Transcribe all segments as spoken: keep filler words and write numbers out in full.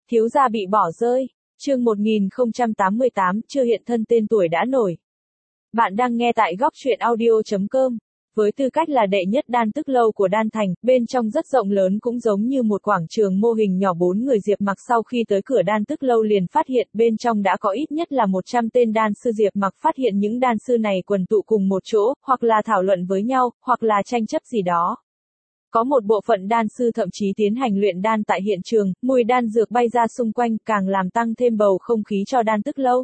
Thiếu gia bị bỏ rơi. Chương một nghìn không trăm tám mươi tám, chưa hiện thân tên tuổi đã nổi. Bạn đang nghe tại góc truyện audio chấm com. Với tư cách là đệ nhất đan tức lâu của Đan Thành, bên trong rất rộng lớn cũng giống như một quảng trường mô hình nhỏ. Bốn người Diệp Mặc sau khi tới cửa đan tức lâu liền phát hiện bên trong đã có ít nhất là một trăm tên đan sư. Diệp Mặc phát hiện những đan sư này quần tụ cùng một chỗ, hoặc là thảo luận với nhau, hoặc là tranh chấp gì đó. Có một bộ phận đan sư thậm chí tiến hành luyện đan tại hiện trường, mùi đan dược bay ra xung quanh càng làm tăng thêm bầu không khí cho đan tức lâu.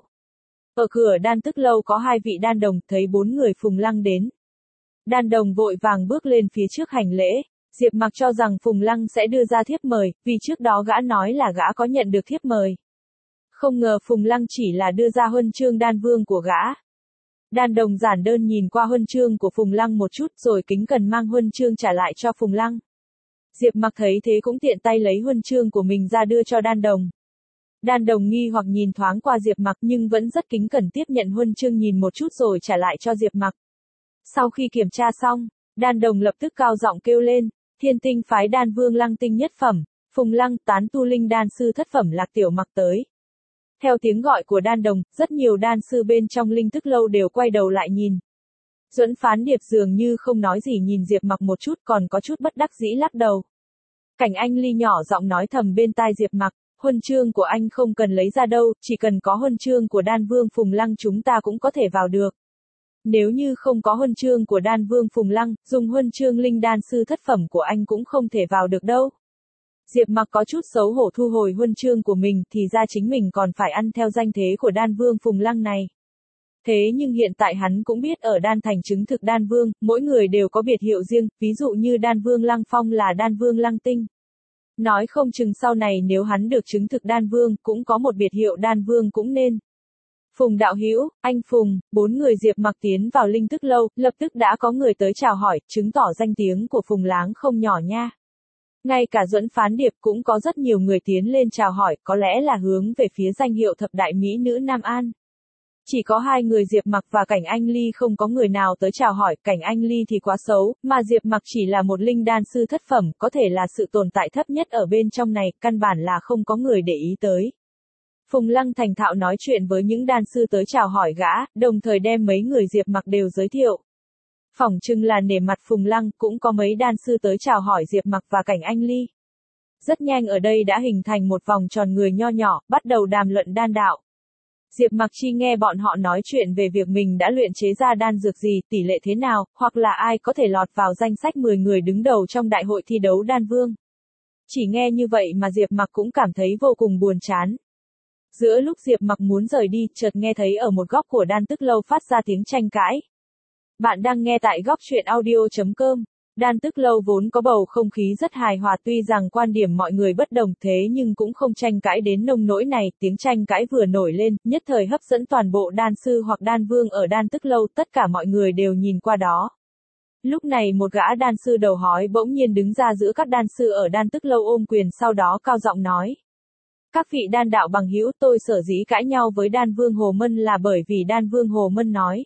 Ở cửa đan tức lâu có hai vị đan đồng, thấy bốn người Phùng Lăng đến. Đan đồng vội vàng bước lên phía trước hành lễ. Diệp Mặc cho rằng Phùng Lăng sẽ đưa ra thiếp mời, vì trước đó gã nói là gã có nhận được thiếp mời. Không ngờ Phùng Lăng chỉ là đưa ra huân chương đan vương của gã. Đan đồng giản đơn nhìn qua huân chương của Phùng Lăng một chút rồi kính cẩn mang huân chương trả lại cho Phùng Lăng. Diệp Mặc thấy thế cũng tiện tay lấy huân chương của mình ra đưa cho đan đồng. Đan đồng nghi hoặc nhìn thoáng qua Diệp Mặc nhưng vẫn rất kính cẩn tiếp nhận huân chương nhìn một chút rồi trả lại cho Diệp Mặc. Sau khi kiểm tra xong, đan đồng lập tức cao giọng kêu lên, Thiên Tinh phái đan vương Lăng Tinh nhất phẩm, Phùng Lăng tán tu linh đan sư thất phẩm Lạc Tiểu Mặc tới. Theo tiếng gọi của đan đồng, rất nhiều đan sư bên trong linh tức lâu đều quay đầu lại nhìn. Duẫn Phán Điệp dường như không nói gì nhìn Diệp Mặc một chút còn có chút bất đắc dĩ lắc đầu. Cảnh Anh Ly nhỏ giọng nói thầm bên tai Diệp Mặc, huân chương của anh không cần lấy ra đâu, chỉ cần có huân chương của đan vương Phùng Lăng chúng ta cũng có thể vào được. Nếu như không có huân chương của đan vương Phùng Lăng, dùng huân chương linh đan sư thất phẩm của anh cũng không thể vào được đâu. Diệp Mặc có chút xấu hổ thu hồi huân chương của mình thì ra chính mình còn phải ăn theo danh thế của đan vương Phùng Lăng này. Thế nhưng hiện tại hắn cũng biết ở Đan Thành chứng thực đan vương, mỗi người đều có biệt hiệu riêng, ví dụ như đan vương Lăng Phong là đan vương Lăng Tinh. Nói không chừng sau này nếu hắn được chứng thực đan vương cũng có một biệt hiệu đan vương cũng nên. Phùng đạo hữu, anh Phùng, bốn người Diệp Mặc tiến vào linh tức lâu, lập tức đã có người tới chào hỏi, chứng tỏ danh tiếng của Phùng Láng không nhỏ nha. Ngay cả Duẫn Phán Điệp cũng có rất nhiều người tiến lên chào hỏi, có lẽ là hướng về phía danh hiệu thập đại mỹ nữ Nam An. Chỉ có hai người Diệp Mặc và Cảnh Anh Ly không có người nào tới chào hỏi, Cảnh Anh Ly thì quá xấu, mà Diệp Mặc chỉ là một linh đan sư thất phẩm, có thể là sự tồn tại thấp nhất ở bên trong này, căn bản là không có người để ý tới. Phùng Lăng thành thạo nói chuyện với những đan sư tới chào hỏi gã, đồng thời đem mấy người Diệp Mặc đều giới thiệu. Phỏng chừng là nể mặt Phùng Lăng, cũng có mấy đan sư tới chào hỏi Diệp Mặc và Cảnh Anh Ly. Rất nhanh ở đây đã hình thành một vòng tròn người nho nhỏ, bắt đầu đàm luận đan đạo. Diệp Mặc chi nghe bọn họ nói chuyện về việc mình đã luyện chế ra đan dược gì, tỷ lệ thế nào, hoặc là ai có thể lọt vào danh sách mười người đứng đầu trong đại hội thi đấu đan vương. Chỉ nghe như vậy mà Diệp Mặc cũng cảm thấy vô cùng buồn chán. Giữa lúc Diệp Mặc muốn rời đi, chợt nghe thấy ở một góc của đan tức lâu phát ra tiếng tranh cãi. Bạn đang nghe tại góc truyện audio chấm com. Đan tức lâu vốn có bầu không khí rất hài hòa, tuy rằng quan điểm mọi người bất đồng thế nhưng cũng không tranh cãi đến nông nỗi này, tiếng tranh cãi vừa nổi lên, nhất thời hấp dẫn toàn bộ đan sư hoặc đan vương ở đan tức lâu, tất cả mọi người đều nhìn qua đó. Lúc này một gã đan sư đầu hói bỗng nhiên đứng ra giữa các đan sư ở đan tức lâu ôm quyền, sau đó cao giọng nói. Các vị đan đạo bằng hữu, tôi sở dĩ cãi nhau với đan vương Hồ Mân là bởi vì đan vương Hồ Mân nói.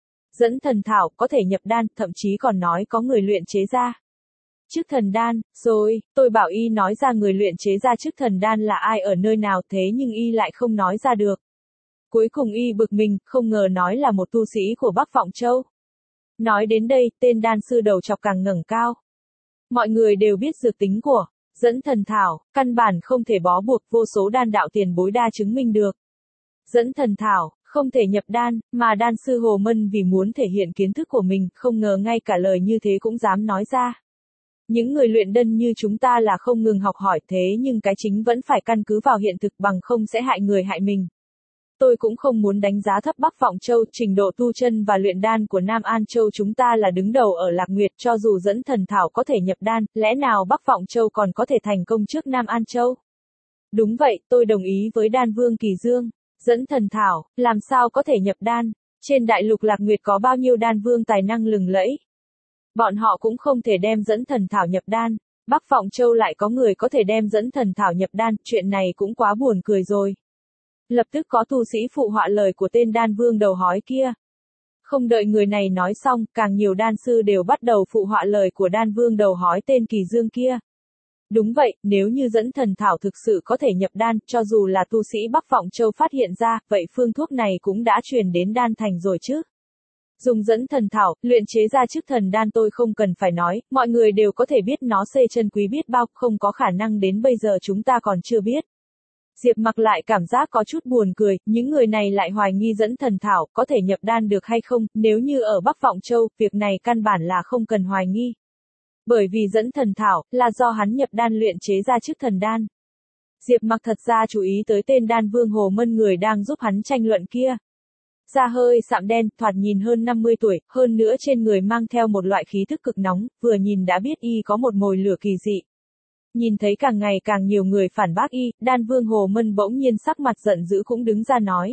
Dẫn thần thảo có thể nhập đan, thậm chí còn nói có người luyện chế ra chức thần đan, rồi, tôi bảo y nói ra người luyện chế ra chức thần đan là ai ở nơi nào, thế nhưng y lại không nói ra được. Cuối cùng y bực mình, không ngờ nói là một tu sĩ của Bắc Vọng Châu. Nói đến đây, tên đan sư đầu chọc càng ngẩng cao. Mọi người đều biết dược tính của dẫn thần thảo, căn bản không thể bó buộc, vô số đan đạo tiền bối đa chứng minh được. Dẫn thần thảo, không thể nhập đan, mà đan sư Hồ Mân vì muốn thể hiện kiến thức của mình, không ngờ ngay cả lời như thế cũng dám nói ra. Những người luyện đan như chúng ta là không ngừng học hỏi, thế nhưng cái chính vẫn phải căn cứ vào hiện thực, bằng không sẽ hại người hại mình. Tôi cũng không muốn đánh giá thấp Bắc Vọng Châu, trình độ tu chân và luyện đan của Nam An Châu chúng ta là đứng đầu ở Lạc Nguyệt, cho dù dẫn thần thảo có thể nhập đan, lẽ nào Bắc Vọng Châu còn có thể thành công trước Nam An Châu? Đúng vậy, tôi đồng ý với đan vương Kỳ Dương. Dẫn thần thảo, làm sao có thể nhập đan? Trên đại lục Lạc Nguyệt có bao nhiêu đan vương tài năng lừng lẫy? Bọn họ cũng không thể đem dẫn thần thảo nhập đan. Bắc Vọng Châu lại có người có thể đem dẫn thần thảo nhập đan, chuyện này cũng quá buồn cười rồi. Lập tức có tu sĩ phụ họa lời của tên đan vương đầu hói kia. Không đợi người này nói xong, càng nhiều đan sư đều bắt đầu phụ họa lời của đan vương đầu hói tên Kỳ Dương kia. Đúng vậy, nếu như dẫn thần thảo thực sự có thể nhập đan, cho dù là tu sĩ Bắc Vọng Châu phát hiện ra, vậy phương thuốc này cũng đã truyền đến đan thành rồi chứ. Dùng dẫn thần thảo, luyện chế ra chức thần đan tôi không cần phải nói, mọi người đều có thể biết nó xê chân quý biết bao, không có khả năng đến bây giờ chúng ta còn chưa biết. Diệp Mặc lại cảm giác có chút buồn cười, những người này lại hoài nghi dẫn thần thảo có thể nhập đan được hay không, nếu như ở Bắc Vọng Châu, việc này căn bản là không cần hoài nghi. Bởi vì dẫn thần thảo, là do hắn nhập đan luyện chế ra chức thần đan. Diệp Mặc thật ra chú ý tới tên đan vương Hồ Mân người đang giúp hắn tranh luận kia. Da hơi sạm đen, thoạt nhìn hơn năm mươi tuổi, hơn nữa trên người mang theo một loại khí tức cực nóng, vừa nhìn đã biết y có một mồi lửa kỳ dị. Nhìn thấy càng ngày càng nhiều người phản bác y, đan vương Hồ Mân bỗng nhiên sắc mặt giận dữ cũng đứng ra nói.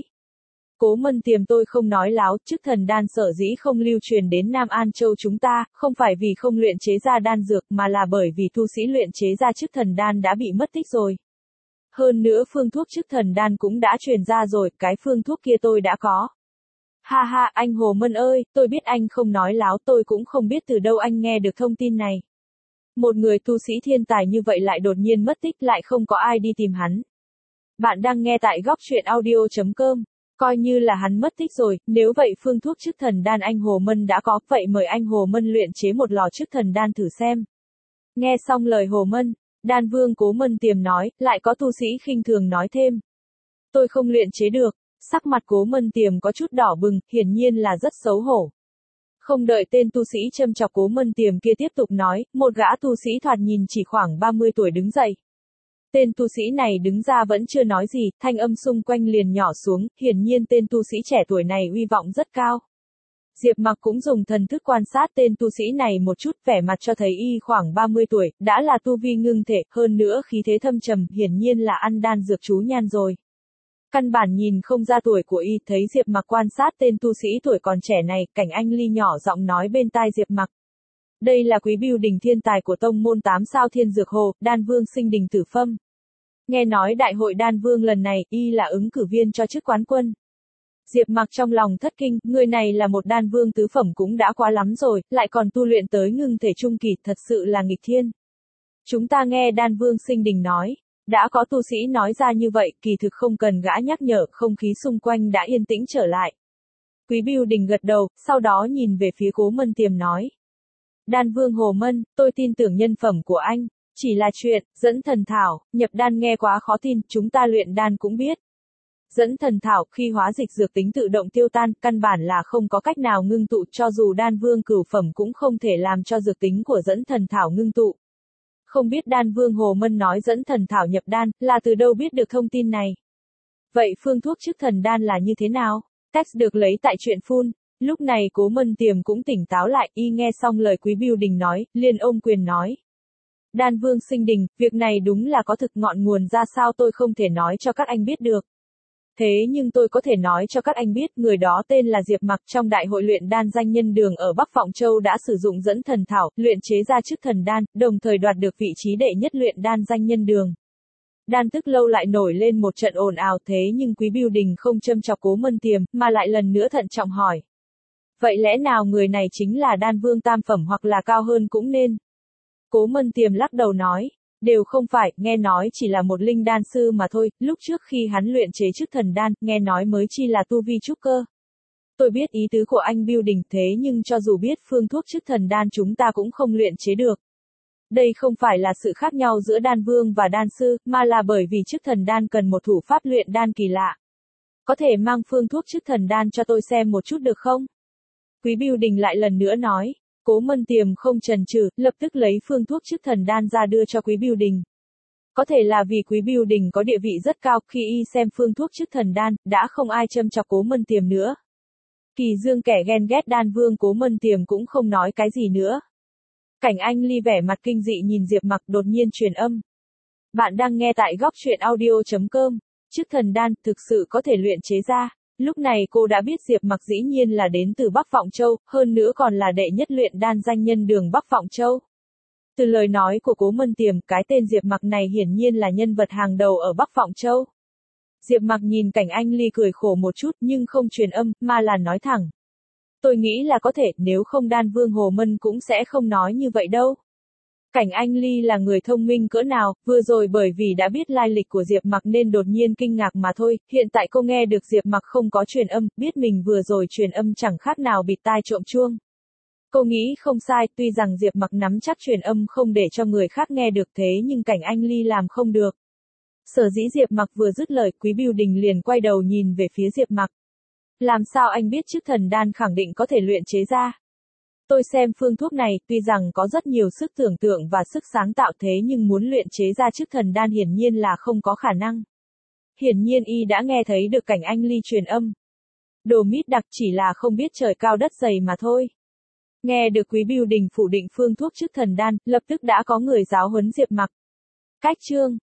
Cố Mân Tiềm tôi không nói láo, chức thần đan sở dĩ không lưu truyền đến Nam An Châu chúng ta, không phải vì không luyện chế ra đan dược mà là bởi vì tu sĩ luyện chế ra chức thần đan đã bị mất tích rồi. Hơn nữa phương thuốc chức thần đan cũng đã truyền ra rồi, cái phương thuốc kia tôi đã có. Ha ha, anh Hồ Mân ơi, tôi biết anh không nói láo, tôi cũng không biết từ đâu anh nghe được thông tin này. Một người tu sĩ thiên tài như vậy lại đột nhiên mất tích, lại không có ai đi tìm hắn. Bạn đang nghe tại góc truyện audio chấm com. Coi như là hắn mất tích rồi, nếu vậy phương thuốc chức thần đan anh Hồ Mân đã có, vậy mời anh Hồ Mân luyện chế một lò chức thần đan thử xem. Nghe xong lời Hồ Mân, đan vương Cố Mân Tiềm nói, lại có tu sĩ khinh thường nói thêm. Tôi không luyện chế được, sắc mặt Cố Mân Tiềm có chút đỏ bừng, hiển nhiên là rất xấu hổ. Không đợi tên tu sĩ châm chọc Cố Mân Tiềm kia tiếp tục nói, một gã tu sĩ thoạt nhìn chỉ khoảng ba mươi tuổi đứng dậy. Tên tu sĩ này đứng ra vẫn chưa nói gì, thanh âm xung quanh liền nhỏ xuống, hiển nhiên tên tu sĩ trẻ tuổi này uy vọng rất cao. Diệp Mặc cũng dùng thần thức quan sát tên tu sĩ này một chút, vẻ mặt cho thấy y khoảng ba mươi tuổi, đã là tu vi ngưng thể, hơn nữa khí thế thâm trầm, hiển nhiên là ăn đan dược chú nhan rồi. Căn bản nhìn không ra tuổi của y, thấy Diệp Mặc quan sát tên tu sĩ tuổi còn trẻ này, Cảnh Anh Ly nhỏ giọng nói bên tai Diệp Mặc. Đây là Quý Bưu Đình thiên tài của tông môn tám sao Thiên Dược Hồ, đan vương Sinh Đình Tử Phâm. Nghe nói đại hội đan vương lần này, y là ứng cử viên cho chức quán quân. Diệp Mặc trong lòng thất kinh, người này là một đan vương tứ phẩm cũng đã quá lắm rồi, lại còn tu luyện tới ngưng thể trung kỳ, thật sự là nghịch thiên. Chúng ta nghe đan vương Sinh Đình nói, đã có tu sĩ nói ra như vậy, kỳ thực không cần gã nhắc nhở, không khí xung quanh đã yên tĩnh trở lại. Quý Bưu Đình gật đầu, sau đó nhìn về phía Cố Mân Tiềm nói. Đan vương Hồ Mân, tôi tin tưởng nhân phẩm của anh. Chỉ là chuyện, dẫn thần thảo, nhập đan nghe quá khó tin, chúng ta luyện đan cũng biết. Dẫn thần thảo, khi hóa dịch dược tính tự động tiêu tan, căn bản là không có cách nào ngưng tụ, cho dù đan vương cửu phẩm cũng không thể làm cho dược tính của dẫn thần thảo ngưng tụ. Không biết đan vương Hồ Mân nói dẫn thần thảo nhập đan, là từ đâu biết được thông tin này. Vậy phương thuốc chức thần đan là như thế nào? Text được lấy tại truyện phun. Lúc này Cố Mân Tiềm cũng tỉnh táo lại, y nghe xong lời Quý Bưu Đình nói, liền ôm quyền nói. Đan vương Sinh Đình, việc này đúng là có thực, ngọn nguồn ra sao tôi không thể nói cho các anh biết được. Thế nhưng tôi có thể nói cho các anh biết, người đó tên là Diệp Mặc, trong đại hội luyện đan danh nhân đường ở Bắc Vọng Châu đã sử dụng dẫn thần thảo, luyện chế ra chức thần đan, đồng thời đoạt được vị trí đệ nhất luyện đan danh nhân đường. Đan Tức Lâu lại nổi lên một trận ồn ào, thế nhưng Quý Bưu Đình không châm chọc Cố Mân Tiềm, mà lại lần nữa thận trọng hỏi. Vậy lẽ nào người này chính là đan vương tam phẩm hoặc là cao hơn cũng nên? Cố Mân Tiềm lắc đầu nói, đều không phải, nghe nói chỉ là một linh đan sư mà thôi, lúc trước khi hắn luyện chế chức thần đan, nghe nói mới chi là tu vi trúc cơ. Tôi biết ý tứ của anh Bưu Đình, thế nhưng cho dù biết phương thuốc chức thần đan chúng ta cũng không luyện chế được. Đây không phải là sự khác nhau giữa đan vương và đan sư, mà là bởi vì chức thần đan cần một thủ pháp luyện đan kỳ lạ. Có thể mang phương thuốc chức thần đan cho tôi xem một chút được không? Quý Bưu Đình lại lần nữa nói. Cố Mân Tiềm không chần chừ, lập tức lấy phương thuốc chức thần đan ra đưa cho Quý Bưu Đình. Có thể là vì Quý Bưu Đình có địa vị rất cao, khi y xem phương thuốc chức thần đan, đã không ai châm chọc Cố Mân Tiềm nữa. Kỳ Dương kẻ ghen ghét đan vương Cố Mân Tiềm cũng không nói cái gì nữa. Cảnh Anh Ly vẻ mặt kinh dị nhìn Diệp Mặc đột nhiên truyền âm. Bạn đang nghe tại góc truyện audio chấm com. Chức thần đan thực sự có thể luyện chế ra. Lúc này cô đã biết Diệp Mặc dĩ nhiên là đến từ Bắc Vọng Châu, hơn nữa còn là đệ nhất luyện đan danh nhân đường Bắc Vọng Châu. Từ lời nói của Cố Mân Tiềm, cái tên Diệp Mặc này hiển nhiên là nhân vật hàng đầu ở Bắc Vọng Châu. Diệp Mặc nhìn Cảnh Anh Ly cười khổ một chút nhưng không truyền âm, mà là nói thẳng. Tôi nghĩ là có thể, nếu không đan vương Hồ Mân cũng sẽ không nói như vậy đâu. Cảnh Anh Ly là người thông minh cỡ nào, vừa rồi bởi vì đã biết lai lịch của Diệp Mặc nên đột nhiên kinh ngạc mà thôi, hiện tại cô nghe được Diệp Mặc không có truyền âm, biết mình vừa rồi truyền âm chẳng khác nào bịt tai trộm chuông. Cô nghĩ không sai, tuy rằng Diệp Mặc nắm chắc truyền âm không để cho người khác nghe được thế nhưng Cảnh Anh Ly làm không được. Sở dĩ Diệp Mặc vừa dứt lời, Quý Bưu Đình liền quay đầu nhìn về phía Diệp Mặc. Làm sao anh biết chức thần đan khẳng định có thể luyện chế ra? Tôi xem phương thuốc này, tuy rằng có rất nhiều sức tưởng tượng và sức sáng tạo thế nhưng muốn luyện chế ra chức thần đan hiển nhiên là không có khả năng. Hiển nhiên y đã nghe thấy được Cảnh Anh Ly truyền âm. Đồ mít đặc chỉ là không biết trời cao đất dày mà thôi. Nghe được Quý Bưu Đình phủ định phương thuốc chức thần đan, lập tức đã có người giáo huấn Diệp Mặc. Cách chương